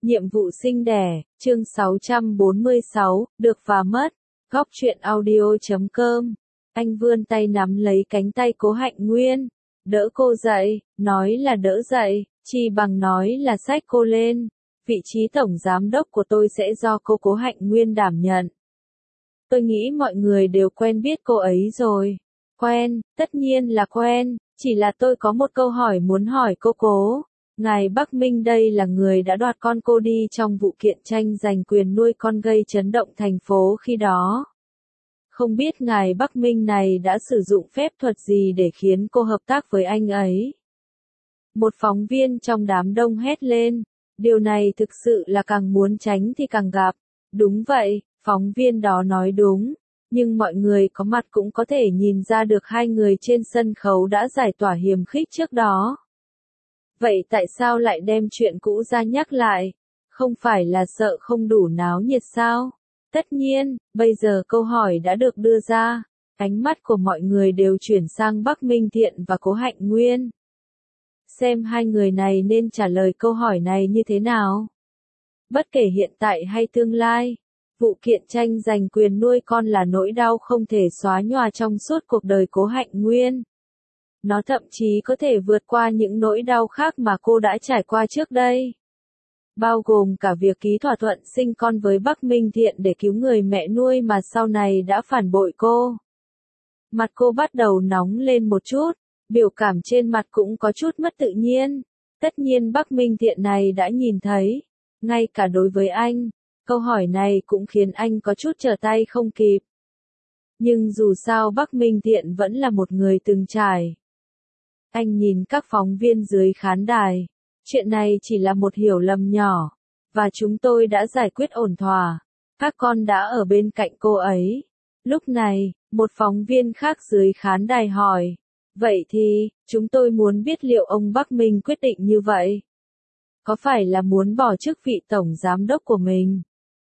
Nhiệm vụ sinh đẻ, chương 646, được và mất. Góc truyện audio.com. Anh vươn tay nắm lấy cánh tay Cố Hạnh Nguyên, đỡ cô dậy, nói là đỡ dậy, chi bằng nói là xách cô lên. Vị trí tổng giám đốc của tôi sẽ do Cố Hạnh Nguyên đảm nhận. Tôi nghĩ mọi người đều quen biết cô ấy rồi. Quen, tất nhiên là quen, chỉ là tôi có một câu hỏi muốn hỏi cô. Ngài Bắc Minh đây là người đã đoạt con cô đi trong vụ kiện tranh giành quyền nuôi con gây chấn động thành phố khi đó. Không biết ngài Bắc Minh này đã sử dụng phép thuật gì để khiến cô hợp tác với anh ấy? Một phóng viên trong đám đông hét lên. Điều này thực sự là càng muốn tránh thì càng gặp. Đúng vậy, phóng viên đó nói đúng. Nhưng mọi người có mặt cũng có thể nhìn ra được hai người trên sân khấu đã giải tỏa hiềm khích trước đó. Vậy tại sao lại đem chuyện cũ ra nhắc lại? Không phải là sợ không đủ náo nhiệt sao? Tất nhiên, bây giờ câu hỏi đã được đưa ra. Ánh mắt của mọi người đều chuyển sang Bắc Minh Thiện và Cố Hạnh Nguyên. Xem hai người này nên trả lời câu hỏi này như thế nào? Bất kể hiện tại hay tương lai, vụ kiện tranh giành quyền nuôi con là nỗi đau không thể xóa nhòa trong suốt cuộc đời Cố Hạnh Nguyên. Nó thậm chí có thể vượt qua những nỗi đau khác mà cô đã trải qua trước đây. Bao gồm cả việc ký thỏa thuận sinh con với Bắc Minh Thiện để cứu người mẹ nuôi mà sau này đã phản bội cô. Mặt cô bắt đầu nóng lên một chút, biểu cảm trên mặt cũng có chút mất tự nhiên. Tất nhiên Bắc Minh Thiện này đã nhìn thấy. Ngay cả đối với anh, câu hỏi này cũng khiến anh có chút trở tay không kịp. Nhưng dù sao Bắc Minh Thiện vẫn là một người từng trải. Anh nhìn các phóng viên dưới khán đài. Chuyện này chỉ là một hiểu lầm nhỏ. Và chúng tôi đã giải quyết ổn thỏa. Các con đã ở bên cạnh cô ấy. Lúc này, một phóng viên khác dưới khán đài hỏi. Vậy thì, chúng tôi muốn biết liệu ông Bắc Minh quyết định như vậy. Có phải là muốn bỏ chức vị tổng giám đốc của mình?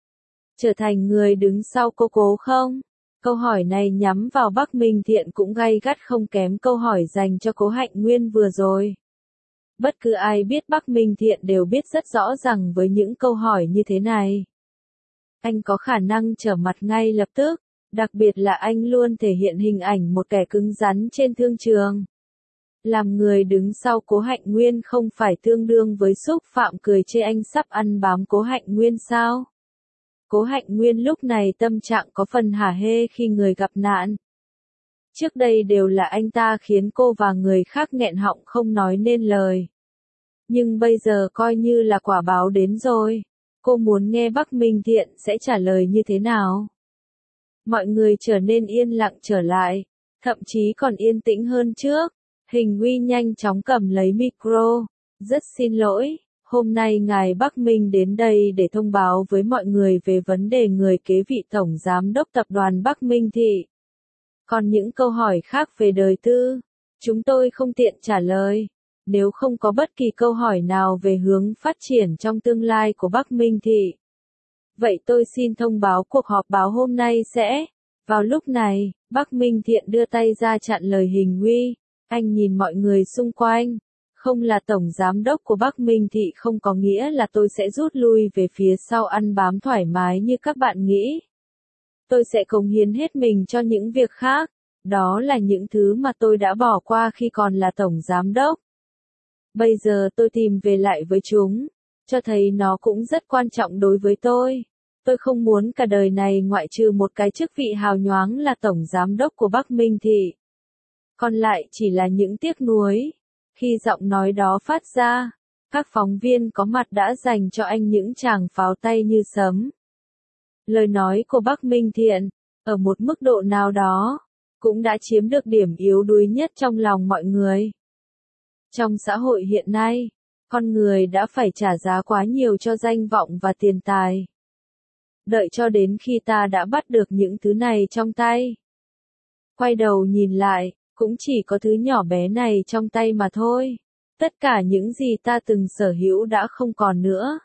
Trở thành người đứng sau Cố không? Câu hỏi này nhắm vào Bắc Minh Thiện cũng gay gắt không kém câu hỏi dành cho Cố Hạnh Nguyên vừa rồi. Bất cứ ai biết Bắc Minh Thiện đều biết rất rõ rằng với những câu hỏi như thế này, anh có khả năng trở mặt ngay lập tức, đặc biệt là anh luôn thể hiện hình ảnh một kẻ cứng rắn trên thương trường. Làm người đứng sau Cố Hạnh Nguyên không phải tương đương với xúc phạm cười chê anh sắp ăn bám Cố Hạnh Nguyên sao? Cố Hạnh Nguyên lúc này tâm trạng có phần hả hê khi người gặp nạn. Trước đây đều là anh ta khiến cô và người khác nghẹn họng không nói nên lời. Nhưng bây giờ coi như là quả báo đến rồi. Cô muốn nghe Bắc Minh Thiện sẽ trả lời như thế nào? Mọi người trở nên yên lặng trở lại, thậm chí còn yên tĩnh hơn trước. Hình Uy nhanh chóng cầm lấy micro. Rất xin lỗi, hôm nay ngài Bắc Minh đến đây để thông báo với mọi người về vấn đề người kế vị tổng giám đốc tập đoàn Bắc Minh Thị. Còn những câu hỏi khác về đời tư, chúng tôi không tiện trả lời. Nếu không có bất kỳ câu hỏi nào về hướng phát triển trong tương lai của Bắc Minh Thị, vậy tôi xin thông báo cuộc họp báo hôm nay sẽ. Vào lúc này, Bắc Minh Thiện đưa tay ra chặn lời Hình Uy. Anh nhìn mọi người xung quanh. Không là tổng giám đốc của Bắc Minh Thị không có nghĩa là tôi sẽ rút lui về phía sau ăn bám thoải mái như các bạn nghĩ. Tôi sẽ cống hiến hết mình cho những việc khác. Đó là những thứ mà tôi đã bỏ qua khi còn là tổng giám đốc. Bây giờ tôi tìm về lại với chúng, cho thấy nó cũng rất quan trọng đối với tôi. Tôi không muốn cả đời này ngoại trừ một cái chức vị hào nhoáng là tổng giám đốc của Bắc Minh Thị. Còn lại chỉ là những tiếc nuối. Khi giọng nói đó phát ra, các phóng viên có mặt đã dành cho anh những tràng pháo tay như sấm. Lời nói của Bắc Minh Thiện, ở một mức độ nào đó, cũng đã chiếm được điểm yếu đuối nhất trong lòng mọi người. Trong xã hội hiện nay, con người đã phải trả giá quá nhiều cho danh vọng và tiền tài. Đợi cho đến khi ta đã bắt được những thứ này trong tay. Quay đầu nhìn lại, cũng chỉ có thứ nhỏ bé này trong tay mà thôi. Tất cả những gì ta từng sở hữu đã không còn nữa.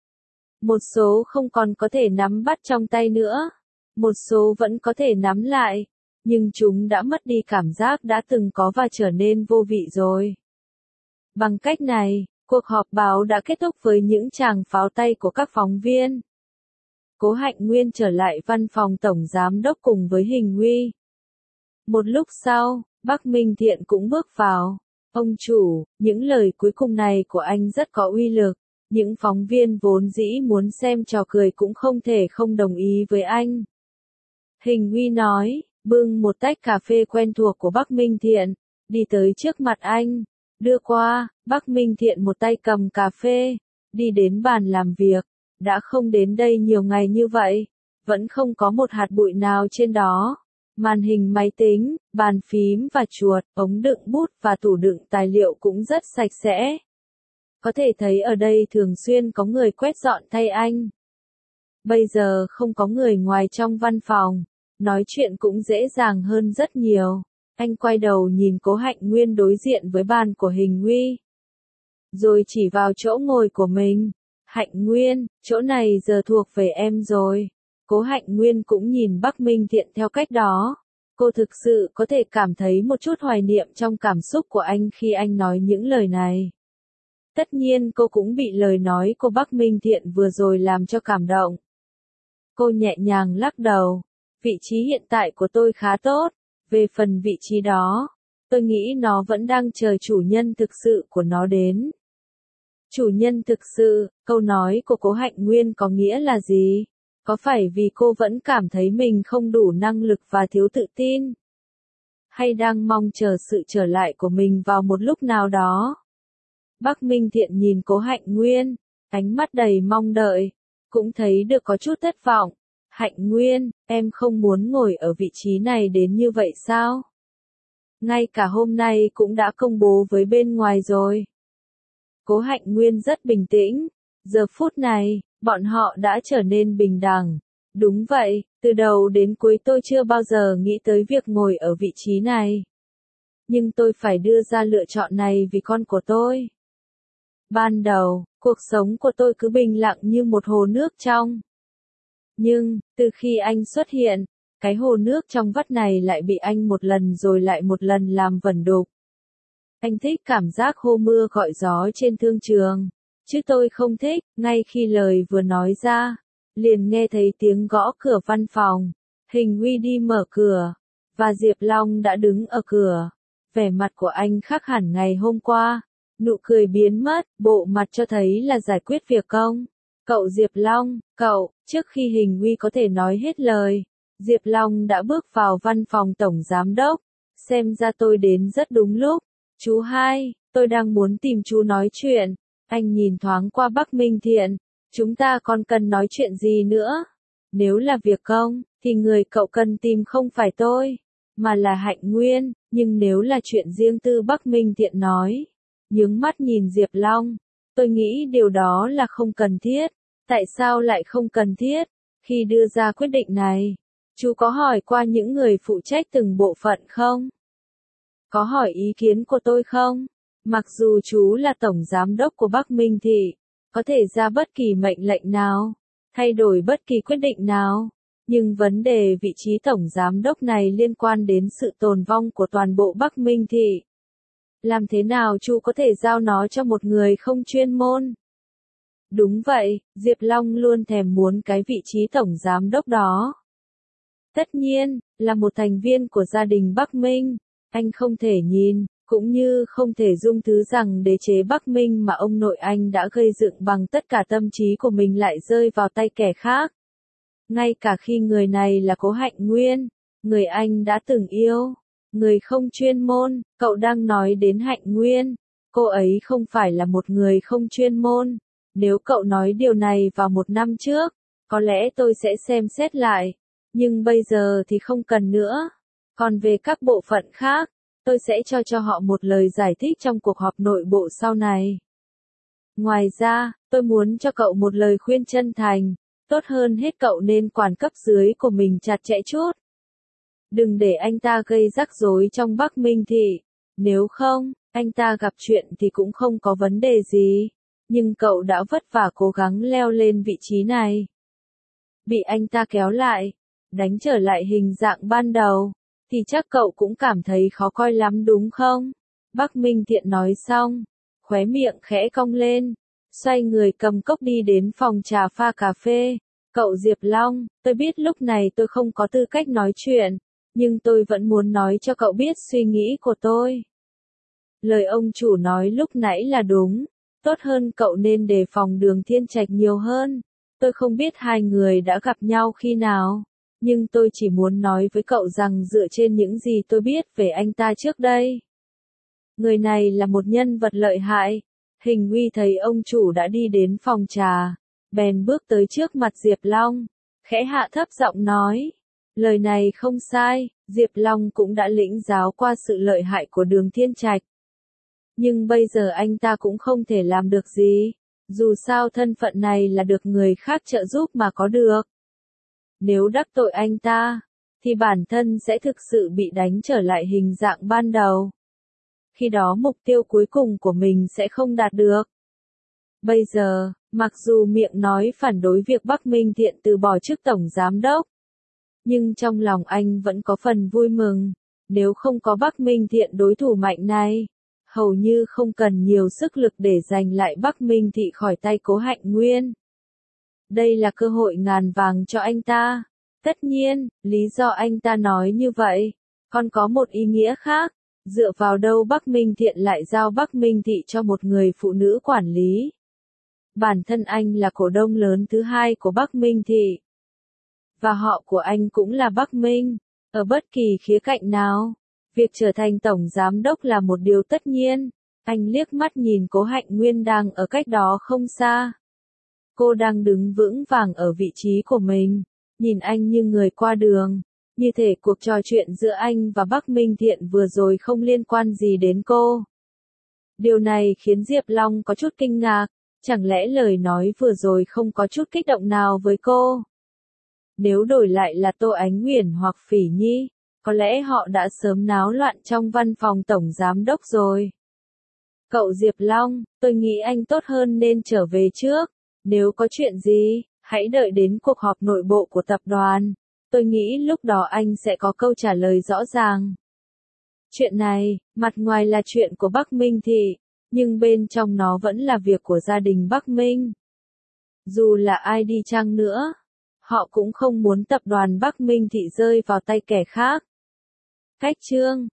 Một số không còn có thể nắm bắt trong tay nữa. Một số vẫn có thể nắm lại. Nhưng chúng đã mất đi cảm giác đã từng có và trở nên vô vị rồi. Bằng cách này, Cuộc họp báo đã kết thúc với những tràng pháo tay của các phóng viên. Cố Hạnh Nguyên trở lại văn phòng tổng giám đốc cùng với Hình Huy. Một lúc sau, Bắc Minh Thiện cũng bước vào. Ông chủ, những lời cuối cùng này của anh rất có uy lực. Những phóng viên vốn dĩ muốn xem trò cười cũng không thể không đồng ý với anh. Hình Huy nói, bưng một tách cà phê quen thuộc của Bắc Minh Thiện, đi tới trước mặt anh, đưa qua. Bắc Minh Thiện một tay cầm cà phê, đi đến bàn làm việc. Đã không đến đây nhiều ngày như vậy, vẫn không có một hạt bụi nào trên đó. Màn hình máy tính, bàn phím và chuột, ống đựng bút và tủ đựng tài liệu cũng rất sạch sẽ. Có thể thấy ở đây thường xuyên có người quét dọn thay anh. Bây giờ không có người ngoài trong văn phòng, nói chuyện cũng dễ dàng hơn rất nhiều. Anh quay đầu nhìn Cố Hạnh Nguyên đối diện với bàn của Hình Huy. Rồi chỉ vào chỗ ngồi của mình. Hạnh Nguyên, chỗ này giờ thuộc về em rồi. Cố Hạnh Nguyên cũng nhìn Bắc Minh Thiện theo cách đó. Cô thực sự có thể cảm thấy một chút hoài niệm trong cảm xúc của anh khi anh nói những lời này. Tất nhiên cô cũng bị lời nói của Bắc Minh Thiện vừa rồi làm cho cảm động. Cô nhẹ nhàng lắc đầu. Vị trí hiện tại của tôi khá tốt. Về phần vị trí đó, tôi nghĩ nó vẫn đang chờ chủ nhân thực sự của nó đến. Chủ nhân thực sự, câu nói của Cố Hạnh Nguyên có nghĩa là gì? Có phải vì cô vẫn cảm thấy mình không đủ năng lực và thiếu tự tin? Hay đang mong chờ sự trở lại của mình vào một lúc nào đó? Bắc Minh Thiện nhìn Cố Hạnh Nguyên, ánh mắt đầy mong đợi, cũng thấy được có chút thất vọng. Hạnh Nguyên, em không muốn ngồi ở vị trí này đến như vậy sao? Ngay cả hôm nay cũng đã công bố với bên ngoài rồi. Cố Hạnh Nguyên rất bình tĩnh. Giờ phút này, bọn họ đã trở nên bình đẳng. Đúng vậy, từ đầu đến cuối tôi chưa bao giờ nghĩ tới việc ngồi ở vị trí này. Nhưng tôi phải đưa ra lựa chọn này vì con của tôi. Ban đầu, cuộc sống của tôi cứ bình lặng như một hồ nước trong. Nhưng, từ khi anh xuất hiện, cái hồ nước trong vắt này lại bị anh một lần rồi lại một lần làm vẩn đục. Anh thích cảm giác hô mưa gọi gió trên thương trường, chứ tôi không thích. Ngay khi lời vừa nói ra, liền nghe thấy tiếng gõ cửa văn phòng. Hình Huy đi mở cửa, và Diệp Long đã đứng ở cửa. Vẻ mặt của anh khác hẳn ngày hôm qua, nụ cười biến mất, bộ mặt cho thấy là giải quyết việc công. Cậu Diệp Long, cậu, trước khi Hình Huy có thể nói hết lời, Diệp Long đã bước vào văn phòng tổng giám đốc. Xem ra tôi đến rất đúng lúc. Chú hai, tôi đang muốn tìm chú nói chuyện. Anh nhìn thoáng qua Bắc Minh Thiện. Chúng ta còn cần nói chuyện gì nữa? Nếu là việc công, thì người cậu cần tìm không phải tôi, mà là Hạnh Nguyên. Nhưng nếu là chuyện riêng tư, Bắc Minh Thiện nói, nhướng mắt nhìn Diệp Long. Tôi nghĩ điều đó là không cần thiết. Tại sao lại không cần thiết? Khi đưa ra quyết định này, chú có hỏi qua những người phụ trách từng bộ phận không? Có hỏi ý kiến của tôi không? Mặc dù chú là tổng giám đốc của Bắc Minh Thị, có thể ra bất kỳ mệnh lệnh nào, thay đổi bất kỳ quyết định nào, nhưng vấn đề vị trí tổng giám đốc này liên quan đến sự tồn vong của toàn bộ Bắc Minh Thị. Làm thế nào chú có thể giao nó cho một người không chuyên môn? Đúng vậy, Diệp Long luôn thèm muốn cái vị trí tổng giám đốc đó. Tất nhiên, là một thành viên của gia đình Bắc Minh, anh không thể nhìn, cũng như không thể dung thứ rằng đế chế Bắc Minh mà ông nội anh đã gây dựng bằng tất cả tâm trí của mình lại rơi vào tay kẻ khác. Ngay cả khi người này là Cố Hạnh Nguyên, người anh đã từng yêu, người không chuyên môn. Cậu đang nói đến Hạnh Nguyên, cô ấy không phải là một người không chuyên môn. Nếu cậu nói điều này vào một năm trước, có lẽ tôi sẽ xem xét lại, nhưng bây giờ thì không cần nữa. Còn về các bộ phận khác, tôi sẽ cho họ một lời giải thích trong cuộc họp nội bộ sau này. Ngoài ra, tôi muốn cho cậu một lời khuyên chân thành, tốt hơn hết cậu nên quản cấp dưới của mình chặt chẽ chút. Đừng để anh ta gây rắc rối trong Bắc Minh Thị, nếu không, anh ta gặp chuyện thì cũng không có vấn đề gì. Nhưng cậu đã vất vả cố gắng leo lên vị trí này. Bị anh ta kéo lại, đánh trở lại hình dạng ban đầu, thì chắc cậu cũng cảm thấy khó coi lắm đúng không? Bắc Minh Thiện nói xong, khóe miệng khẽ cong lên, xoay người cầm cốc đi đến phòng trà pha cà phê. Cậu Diệp Long, tôi biết lúc này tôi không có tư cách nói chuyện, nhưng tôi vẫn muốn nói cho cậu biết suy nghĩ của tôi. Lời ông chủ nói lúc nãy là đúng, tốt hơn cậu nên đề phòng Đường Thiên Trạch nhiều hơn. Tôi không biết hai người đã gặp nhau khi nào, nhưng tôi chỉ muốn nói với cậu rằng dựa trên những gì tôi biết về anh ta trước đây. Người này là một nhân vật lợi hại. Hình Uy thấy ông chủ đã đi đến phòng trà, bèn bước tới trước mặt Diệp Long, khẽ hạ thấp giọng nói. Lời này không sai, Diệp Long cũng đã lĩnh giáo qua sự lợi hại của Đường Thiên Trạch. Nhưng bây giờ anh ta cũng không thể làm được gì, dù sao thân phận này là được người khác trợ giúp mà có được. Nếu đắc tội anh ta, thì bản thân sẽ thực sự bị đánh trở lại hình dạng ban đầu. Khi đó mục tiêu cuối cùng của mình sẽ không đạt được. Bây giờ, mặc dù miệng nói phản đối việc Bắc Minh Thiện từ bỏ chức tổng giám đốc, nhưng trong lòng anh vẫn có phần vui mừng. Nếu không có Bắc Minh Thiện đối thủ mạnh này, hầu như không cần nhiều sức lực để giành lại Bắc Minh Thị khỏi tay Cố Hạnh Nguyên. Đây là cơ hội ngàn vàng cho anh ta. Tất nhiên, lý do anh ta nói như vậy, còn có một ý nghĩa khác. Dựa vào đâu Bắc Minh Thiện lại giao Bắc Minh Thị cho một người phụ nữ quản lý? Bản thân anh là cổ đông lớn thứ hai của Bắc Minh Thị. Và họ của anh cũng là Bắc Minh. Ở bất kỳ khía cạnh nào, việc trở thành tổng giám đốc là một điều tất nhiên. Anh liếc mắt nhìn Cố Hạnh Nguyên đang ở cách đó không xa. Cô đang đứng vững vàng ở vị trí của mình, nhìn anh như người qua đường. Như thể cuộc trò chuyện giữa anh và Bắc Minh Thiện vừa rồi không liên quan gì đến cô. Điều này khiến Diệp Long có chút kinh ngạc, chẳng lẽ lời nói vừa rồi không có chút kích động nào với cô? Nếu đổi lại là Tô Ánh Uyển hoặc Phỉ Nhi, có lẽ họ đã sớm náo loạn trong văn phòng tổng giám đốc rồi. Cậu Diệp Long, tôi nghĩ anh tốt hơn nên trở về trước. Nếu có chuyện gì, hãy đợi đến cuộc họp nội bộ của tập đoàn. Tôi nghĩ lúc đó anh sẽ có câu trả lời rõ ràng. Chuyện này, mặt ngoài là chuyện của Bắc Minh Thị, nhưng bên trong nó vẫn là việc của gia đình Bắc Minh. Dù là ai đi chăng nữa, họ cũng không muốn tập đoàn Bắc Minh Thị rơi vào tay kẻ khác. Cách chương